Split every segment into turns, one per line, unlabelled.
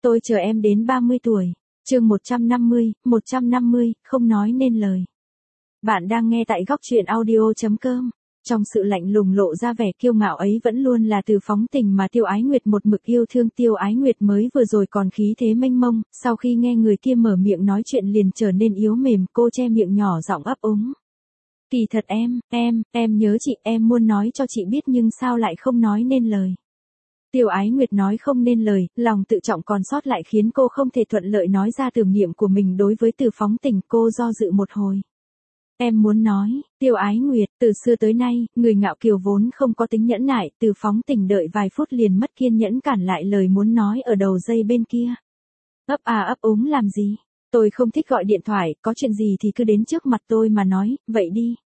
Tôi chờ em đến 30 tuổi. Chương 150, không nói nên lời. Bạn đang nghe tại góc truyện audio.com. Trong sự lạnh lùng lộ ra vẻ kiêu ngạo ấy vẫn luôn là Từ Phóng Tình mà Tiêu Ái Nguyệt một mực yêu thương. Tiêu Ái Nguyệt mới vừa rồi còn khí thế mênh mông, sau khi nghe người kia mở miệng nói chuyện liền trở nên yếu mềm, cô che miệng nhỏ giọng ấp úng. Kỳ thật em nhớ chị, em muốn nói cho chị biết nhưng sao lại không nói nên lời. Tiêu Ái Nguyệt nói không nên lời, lòng tự trọng còn sót lại khiến cô không thể thuận lợi nói ra tưởng niệm của mình đối với Từ Phóng Tình. Cô do dự một hồi. Em muốn nói, Tiêu Ái Nguyệt, từ xưa tới nay, người ngạo kiều vốn không có tính nhẫn nại. Từ Phóng Tình đợi vài phút liền mất kiên nhẫn cản lại lời muốn nói ở đầu dây bên kia. Ấp úng làm gì? Tôi không thích gọi điện thoại, có chuyện gì thì cứ đến trước mặt tôi mà nói, vậy đi.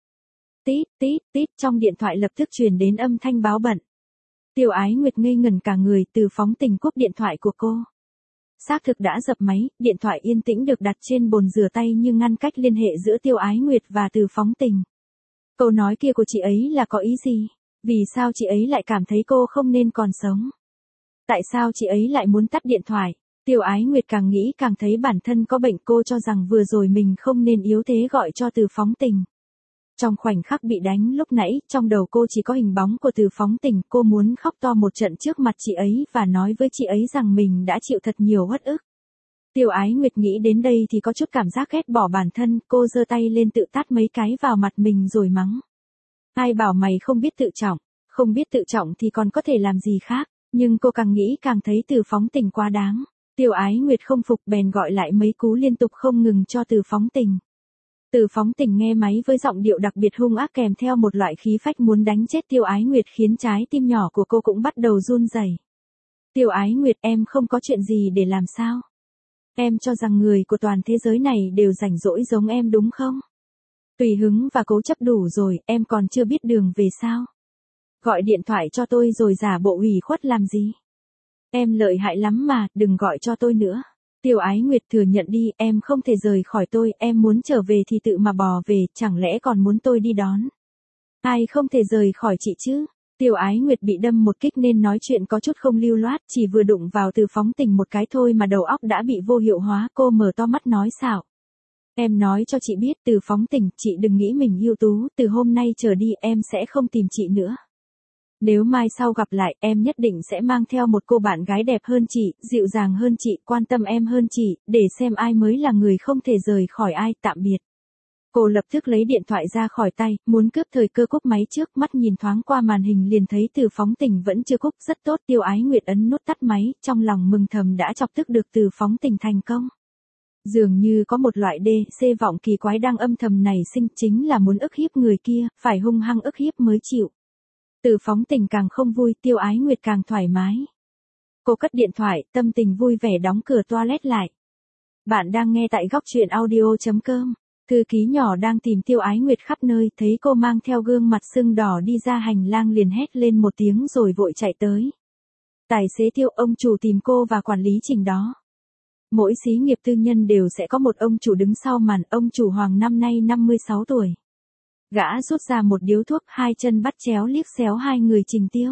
Tít, trong điện thoại lập tức truyền đến âm thanh báo bận. Tiêu Ái Nguyệt ngây ngẩn cả người. Từ Phóng Tình cúp điện thoại của cô. Xác thực đã dập máy, điện thoại yên tĩnh được đặt trên bồn rửa tay như ngăn cách liên hệ giữa Tiêu Ái Nguyệt và Từ Phóng Tình. Câu nói kia của chị ấy là có ý gì? Vì sao chị ấy lại cảm thấy cô không nên còn sống? Tại sao chị ấy lại muốn tắt điện thoại? Tiêu Ái Nguyệt càng nghĩ càng thấy bản thân có bệnh. Cô cho rằng vừa rồi mình không nên yếu thế gọi cho Từ Phóng Tình. Trong khoảnh khắc bị đánh lúc nãy, trong đầu cô chỉ có hình bóng của Từ Phóng Tình. Cô muốn khóc to một trận trước mặt chị ấy và nói với chị ấy rằng mình đã chịu thật nhiều uất ức. Tiêu Ái Nguyệt nghĩ đến đây thì có chút cảm giác ghét bỏ bản thân. Cô giơ tay lên tự tát mấy cái vào mặt mình rồi mắng. Ai bảo mày không biết tự trọng? Không biết tự trọng thì còn có thể làm gì khác. Nhưng cô càng nghĩ càng thấy Từ Phóng Tình quá đáng. Tiêu Ái Nguyệt không phục bèn gọi lại mấy cú liên tục không ngừng cho Từ Phóng Tình. Từ Phóng Tình nghe máy với giọng điệu đặc biệt hung ác kèm theo một loại khí phách muốn đánh chết Tiêu Ái Nguyệt khiến trái tim nhỏ của cô cũng bắt đầu run rẩy. Tiêu Ái Nguyệt, em không có chuyện gì để làm sao? Em cho rằng người của toàn thế giới này đều rảnh rỗi giống em đúng không? Tùy hứng và cố chấp đủ rồi, em còn chưa biết đường về sao? Gọi điện thoại cho tôi rồi giả bộ ủy khuất làm gì? Em lợi hại lắm mà, đừng gọi cho tôi nữa. Tiêu Ái Nguyệt, thừa nhận đi, em không thể rời khỏi tôi, em muốn trở về thì tự mà bò về, chẳng lẽ còn muốn tôi đi đón? Ai không thể rời khỏi chị chứ? Tiêu Ái Nguyệt bị đâm một kích nên nói chuyện có chút không lưu loát, chỉ vừa đụng vào Từ Phóng Tình một cái thôi mà đầu óc đã bị vô hiệu hóa. Cô mở to mắt nói xạo. Em nói cho chị biết, Từ Phóng Tình, chị đừng nghĩ mình ưu tú, từ hôm nay trở đi em sẽ không tìm chị nữa. Nếu mai sau gặp lại, em nhất định sẽ mang theo một cô bạn gái đẹp hơn chị, dịu dàng hơn chị, quan tâm em hơn chị, để xem ai mới là người không thể rời khỏi ai. Tạm biệt. Cô lập tức lấy điện thoại ra khỏi tay, muốn cướp thời cơ cúp máy trước. Mắt nhìn thoáng qua màn hình liền thấy Từ Phóng Tình vẫn chưa cúp. Rất tốt. Tiêu Ái Nguyệt ấn nút tắt máy, trong lòng mừng thầm đã chọc tức được Từ Phóng Tình thành công. Dường như có một loại DC vọng kỳ quái đang âm thầm nảy sinh, chính là muốn ức hiếp người kia, phải hung hăng ức hiếp mới chịu. Từ Phóng Tình càng không vui, Tiêu Ái Nguyệt càng thoải mái. Cô cất điện thoại, tâm tình vui vẻ đóng cửa toilet lại. Bạn đang nghe tại góc truyện audio.com. Thư ký nhỏ đang tìm Tiêu Ái Nguyệt khắp nơi, thấy cô mang theo gương mặt sưng đỏ đi ra hành lang liền hét lên một tiếng rồi vội chạy tới. Tài xế Tiêu, ông chủ tìm cô và quản lý Trình đó. Mỗi xí nghiệp tư nhân đều sẽ có một ông chủ đứng sau màn. Ông chủ Hoàng năm nay 56 tuổi. Gã rút ra một điếu thuốc, hai chân bắt chéo liếc xéo hai người Trình Tiêu.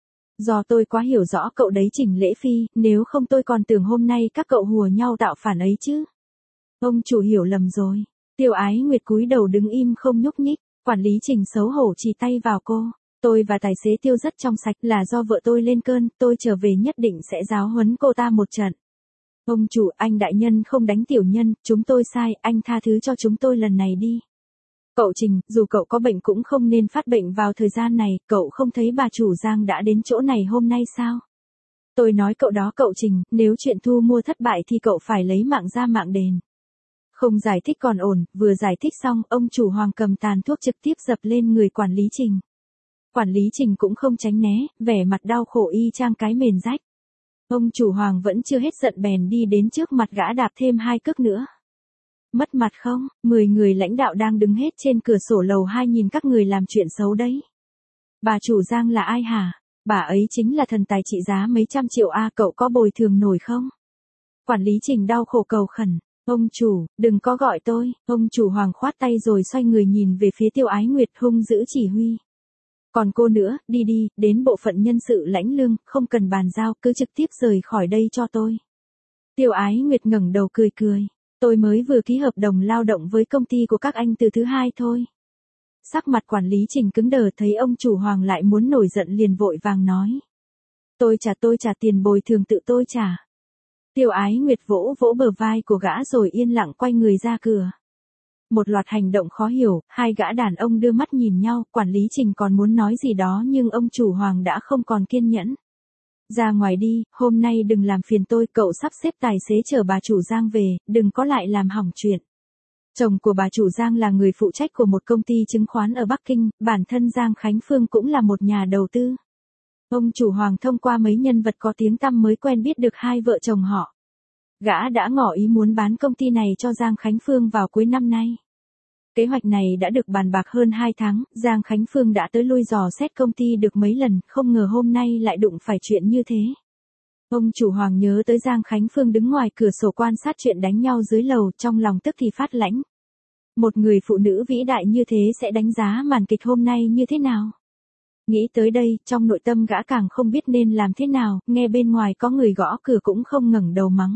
Do tôi quá hiểu rõ cậu đấy Trình Lễ Phi, nếu không tôi còn tưởng hôm nay các cậu hùa nhau tạo phản ấy chứ. Ông chủ hiểu lầm rồi. Tiêu Ái Nguyệt cúi đầu đứng im không nhúc nhích. Quản lý Trình xấu hổ chỉ tay vào cô. Tôi và tài xế Tiêu rất trong sạch, là do vợ tôi lên cơn, tôi trở về nhất định sẽ giáo huấn cô ta một trận. Ông chủ, anh đại nhân không đánh tiểu nhân, chúng tôi sai, anh tha thứ cho chúng tôi lần này đi. Cậu Trình, dù cậu có bệnh cũng không nên phát bệnh vào thời gian này, cậu không thấy bà chủ Giang đã đến chỗ này hôm nay sao? Tôi nói cậu đó cậu Trình, nếu chuyện thu mua thất bại thì cậu phải lấy mạng ra mạng đền. Không giải thích còn ổn, vừa giải thích xong, ông chủ Hoàng cầm tàn thuốc trực tiếp dập lên người quản lý Trình. Quản lý Trình cũng không tránh né, vẻ mặt đau khổ y chang cái mền rách. Ông chủ Hoàng vẫn chưa hết giận bèn đi đến trước mặt gã đạp thêm 2 cước nữa. Mất mặt không? 10 người lãnh đạo đang đứng hết trên cửa sổ lầu 2 nhìn các người làm chuyện xấu đấy. Bà chủ Giang là ai hả? Bà ấy chính là thần tài trị giá mấy trăm triệu a, cậu có bồi thường nổi không? Quản lý Trình đau khổ cầu khẩn. Ông chủ, đừng có gọi tôi. Ông chủ Hoàng khoát tay rồi xoay người nhìn về phía Tiêu Ái Nguyệt hung dữ chỉ huy. Còn cô nữa, đi đi, đến bộ phận nhân sự lãnh lương, không cần bàn giao, cứ trực tiếp rời khỏi đây cho tôi. Tiêu Ái Nguyệt ngẩng đầu cười cười. Tôi mới vừa ký hợp đồng lao động với công ty của các anh từ thứ hai thôi. Sắc mặt quản lý Trình cứng đờ thấy ông chủ Hoàng lại muốn nổi giận liền vội vàng nói. Tôi trả tiền bồi thường tự tôi trả. Tiêu Ái Nguyệt vỗ vỗ bờ vai của gã rồi yên lặng quay người ra cửa. Một loạt hành động khó hiểu, hai gã đàn ông đưa mắt nhìn nhau, quản lý Trình còn muốn nói gì đó nhưng ông chủ Hoàng đã không còn kiên nhẫn. Ra ngoài đi, hôm nay đừng làm phiền tôi, cậu sắp xếp tài xế chở bà chủ Giang về, đừng có lại làm hỏng chuyện. Chồng của bà chủ Giang là người phụ trách của một công ty chứng khoán ở Bắc Kinh, bản thân Giang Khánh Phương cũng là một nhà đầu tư. Ông chủ Hoàng thông qua mấy nhân vật có tiếng tăm mới quen biết được hai vợ chồng họ. Gã đã ngỏ ý muốn bán công ty này cho Giang Khánh Phương vào cuối năm nay. Kế hoạch này đã được bàn bạc hơn 2 tháng, Giang Khánh Phương đã tới lui dò xét công ty được mấy lần, không ngờ hôm nay lại đụng phải chuyện như thế. Ông chủ Hoàng nhớ tới Giang Khánh Phương đứng ngoài cửa sổ quan sát chuyện đánh nhau dưới lầu, trong lòng tức thì phát lãnh. Một người phụ nữ vĩ đại như thế sẽ đánh giá màn kịch hôm nay như thế nào? Nghĩ tới đây, trong nội tâm gã càng không biết nên làm thế nào, nghe bên ngoài có người gõ cửa cũng không ngẩng đầu mắng.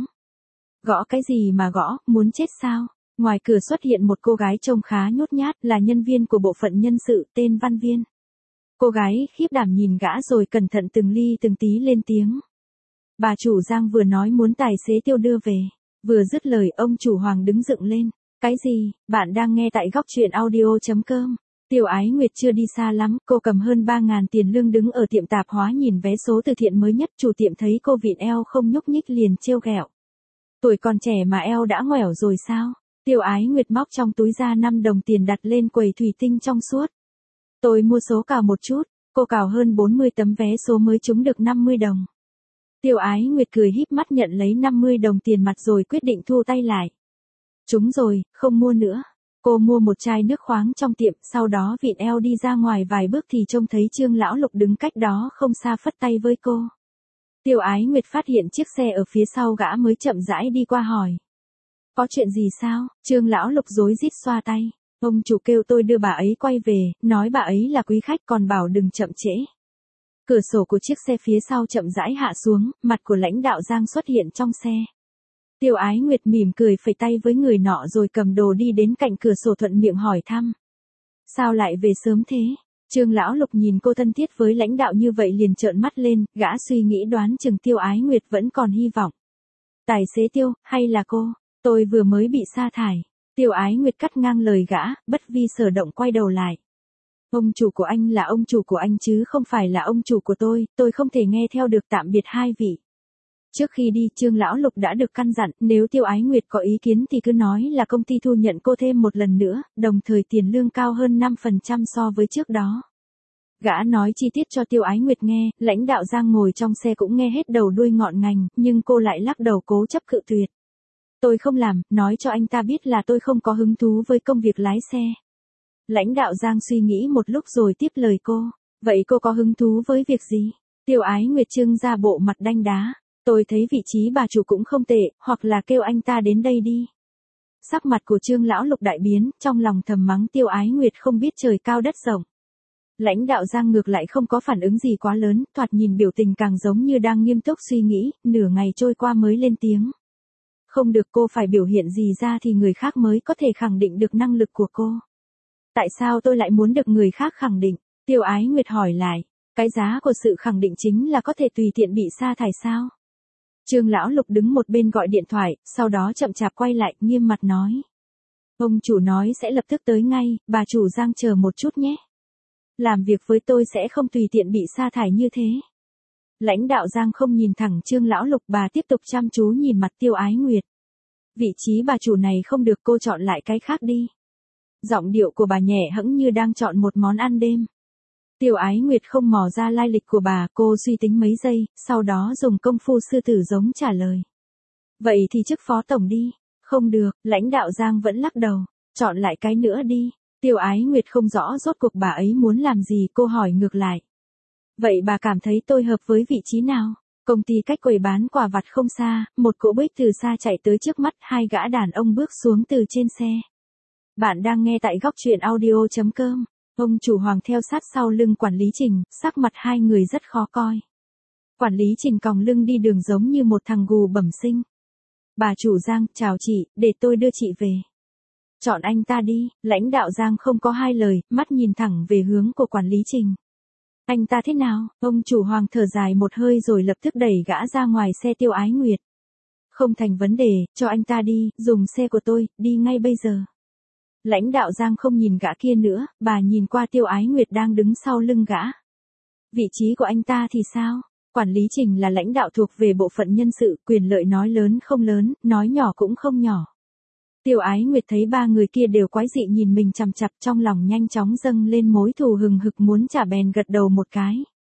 Gõ cái gì mà gõ, muốn chết sao? Ngoài cửa xuất hiện một cô gái trông khá nhút nhát, là nhân viên của bộ phận nhân sự, tên Văn Viên. Cô gái khiếp đảm nhìn gã rồi cẩn thận từng ly từng tí lên tiếng. Bà chủ Giang vừa nói muốn tài xế Tiêu đưa về. Vừa dứt lời ông chủ Hoàng đứng dựng lên. Cái gì, bạn đang nghe tại góc truyện audio.com. Tiêu Ái Nguyệt chưa đi xa lắm, cô cầm hơn 3.000 tiền lương đứng ở tiệm tạp hóa nhìn vé số từ thiện mới nhất, chủ tiệm thấy cô vịn eo không nhúc nhích liền trêu ghẹo. Tuổi còn trẻ mà eo đã ngoẻo rồi sao? Tiêu Ái Nguyệt móc trong túi ra 5 đồng tiền đặt lên quầy thủy tinh trong suốt. Tôi mua số cào một chút, cô cào hơn 40 tấm vé số mới trúng được 50 đồng. Tiêu Ái Nguyệt cười híp mắt nhận lấy 50 đồng tiền mặt rồi quyết định thu tay lại. Trúng rồi, không mua nữa. Cô mua một chai nước khoáng trong tiệm, sau đó vịn eo đi ra ngoài vài bước thì trông thấy Trương Lão Lục đứng cách đó không xa phất tay với cô. Tiêu Ái Nguyệt phát hiện chiếc xe ở phía sau gã mới chậm rãi đi qua hỏi. Có chuyện gì sao? Trương Lão Lục rối rít xoa tay. Ông chủ kêu tôi đưa bà ấy quay về, nói bà ấy là quý khách còn bảo đừng chậm trễ. Cửa sổ của chiếc xe phía sau chậm rãi hạ xuống, mặt của lãnh đạo Giang xuất hiện trong xe. Tiêu Ái Nguyệt mỉm cười phẩy tay với người nọ rồi cầm đồ đi đến cạnh cửa sổ thuận miệng hỏi thăm. Sao lại về sớm thế? Trương Lão Lục nhìn cô thân thiết với lãnh đạo như vậy liền trợn mắt lên, gã suy nghĩ đoán chừng Tiêu Ái Nguyệt vẫn còn hy vọng. Tài xế Tiêu, hay là cô? Tôi vừa mới bị sa thải. Tiêu Ái Nguyệt cắt ngang lời gã, bất vi sở động quay đầu lại. Ông chủ của anh là ông chủ của anh chứ không phải là ông chủ của tôi không thể nghe theo được, tạm biệt hai vị. Trước khi đi Trương Lão Lục đã được căn dặn, nếu Tiêu Ái Nguyệt có ý kiến thì cứ nói là công ty thu nhận cô thêm một lần nữa, đồng thời tiền lương cao hơn 5% so với trước đó. Gã nói chi tiết cho Tiêu Ái Nguyệt nghe, lãnh đạo Giang ngồi trong xe cũng nghe hết đầu đuôi ngọn ngành, nhưng cô lại lắc đầu cố chấp cự tuyệt. Tôi không làm, nói cho anh ta biết là tôi không có hứng thú với công việc lái xe. Lãnh đạo Giang suy nghĩ một lúc rồi tiếp lời cô. Vậy cô có hứng thú với việc gì? Tiêu Ái Nguyệt trưng ra bộ mặt đanh đá. Tôi thấy vị trí bà chủ cũng không tệ, hoặc là kêu anh ta đến đây đi. Sắc mặt của Trương Lão Lục đại biến, trong lòng thầm mắng Tiêu Ái Nguyệt không biết trời cao đất rộng. Lãnh đạo Giang ngược lại không có phản ứng gì quá lớn, thoạt nhìn biểu tình càng giống như đang nghiêm túc suy nghĩ, nửa ngày trôi qua mới lên tiếng. Không được, cô phải biểu hiện gì ra thì người khác mới có thể khẳng định được năng lực của cô. Tại sao tôi lại muốn được người khác khẳng định? Tiêu Ái Nguyệt hỏi lại. Cái giá của sự khẳng định chính là có thể tùy tiện bị sa thải sao? Trương Lão Lục đứng một bên gọi điện thoại, sau đó chậm chạp quay lại, nghiêm mặt nói. Ông chủ nói sẽ lập tức tới ngay, bà chủ Giang chờ một chút nhé. Làm việc với tôi sẽ không tùy tiện bị sa thải như thế. Lãnh đạo Giang không nhìn thẳng Trương Lão Lục, bà tiếp tục chăm chú nhìn mặt Tiêu Ái Nguyệt. Vị trí bà chủ này không được, cô chọn lại cái khác đi. Giọng điệu của bà nhẹ hẫng như đang chọn một món ăn đêm. Tiêu Ái Nguyệt không mò ra lai lịch của bà, cô suy tính mấy giây, sau đó dùng công phu sư tử giống trả lời. Vậy thì chức phó tổng đi. Không được, lãnh đạo Giang vẫn lắc đầu. Chọn lại cái nữa đi. Tiêu Ái Nguyệt không rõ rốt cuộc bà ấy muốn làm gì, cô hỏi ngược lại. Vậy bà cảm thấy tôi hợp với vị trí nào? Công ty cách quầy bán quà vặt không xa, một cỗ bích từ xa chạy tới trước mắt, hai gã đàn ông bước xuống từ trên xe. Bạn đang nghe tại góc truyện audio.com. Ông chủ Hoàng theo sát sau lưng quản lý Trình, sắc mặt hai người rất khó coi. Quản lý Trình còng lưng đi đường giống như một thằng gù bẩm sinh. Bà chủ Giang, chào chị, để tôi đưa chị về. Chọn anh ta đi, lãnh đạo Giang không có hai lời, mắt nhìn thẳng về hướng của quản lý Trình. Anh ta thế nào? Ông chủ Hoàng thở dài một hơi rồi lập tức đẩy gã ra ngoài xe Tiêu Ái Nguyệt. Không thành vấn đề, cho anh ta đi, dùng xe của tôi, đi ngay bây giờ. Lãnh đạo Giang không nhìn gã kia nữa, bà nhìn qua Tiêu Ái Nguyệt đang đứng sau lưng gã. Vị trí của anh ta thì sao? Quản lý Trình là lãnh đạo thuộc về bộ phận nhân sự, quyền lợi nói lớn không lớn, nói nhỏ cũng không nhỏ. Tiêu Ái Nguyệt thấy ba người kia đều quái dị nhìn mình chằm chằm, trong lòng nhanh chóng dâng lên mối thù hừng hực muốn trả bèn gật đầu một cái.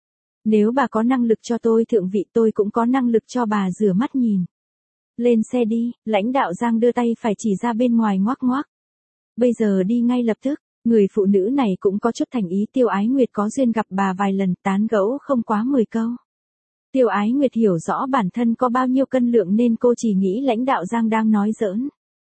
Nếu bà có năng lực cho tôi thượng vị, tôi cũng có năng lực cho bà rửa mắt nhìn. Lên xe đi, lãnh đạo Giang đưa tay phải chỉ ra bên ngoài ngoắc ngoắc. Bây giờ đi ngay lập tức. Người phụ nữ này cũng có chút thành ý. Tiêu Ái Nguyệt có duyên gặp bà vài lần, tán gẫu không quá 10 câu. Tiêu Ái Nguyệt hiểu rõ bản thân có bao nhiêu cân lượng nên cô chỉ nghĩ lãnh đạo Giang đang nói giỡn.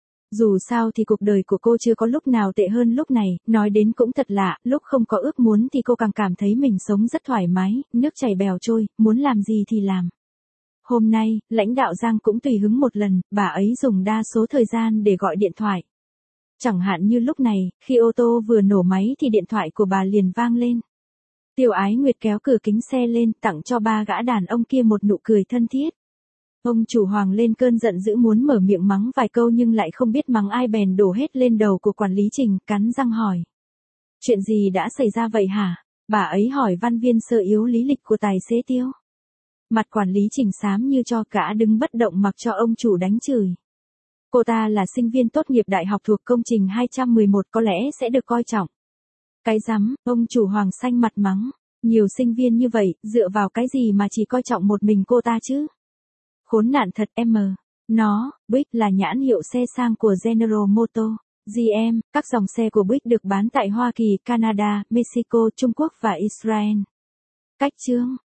Dù sao thì cuộc đời của cô chưa có lúc nào tệ hơn lúc này, nói đến cũng thật lạ, lúc không có ước muốn thì cô càng cảm thấy mình sống rất thoải mái, nước chảy bèo trôi, muốn làm gì thì làm. Hôm nay, lãnh đạo Giang cũng tùy hứng một lần, bà ấy dùng đa số thời gian để gọi điện thoại. Chẳng hạn như lúc này, khi ô tô vừa nổ máy thì điện thoại của bà liền vang lên. Tiêu Ái Nguyệt kéo cửa kính xe lên, tặng cho ba gã đàn ông kia một nụ cười thân thiết. Ông chủ Hoàng lên cơn giận dữ muốn mở miệng mắng vài câu nhưng lại không biết mắng ai bèn đổ hết lên đầu của quản lý Trình, cắn răng hỏi. Chuyện gì đã xảy ra vậy hả? Bà ấy hỏi văn viên sơ yếu lý lịch của tài xế Tiêu. Mặt quản lý Trình xám như cho, gã đứng bất động mặc cho ông chủ đánh chửi. Cô ta là sinh viên tốt nghiệp đại học thuộc công trình 211, có lẽ sẽ được coi trọng. Cái rắm, ông chủ Hoàng xanh mặt mắng. Nhiều sinh viên như vậy, dựa vào cái gì mà chỉ coi trọng một mình cô ta chứ? Khốn nạn thật em. Nó, Buick là nhãn hiệu xe sang của General Motors, GM, các dòng xe của Buick được bán tại Hoa Kỳ, Canada, Mexico, Trung Quốc và Israel. Cách chương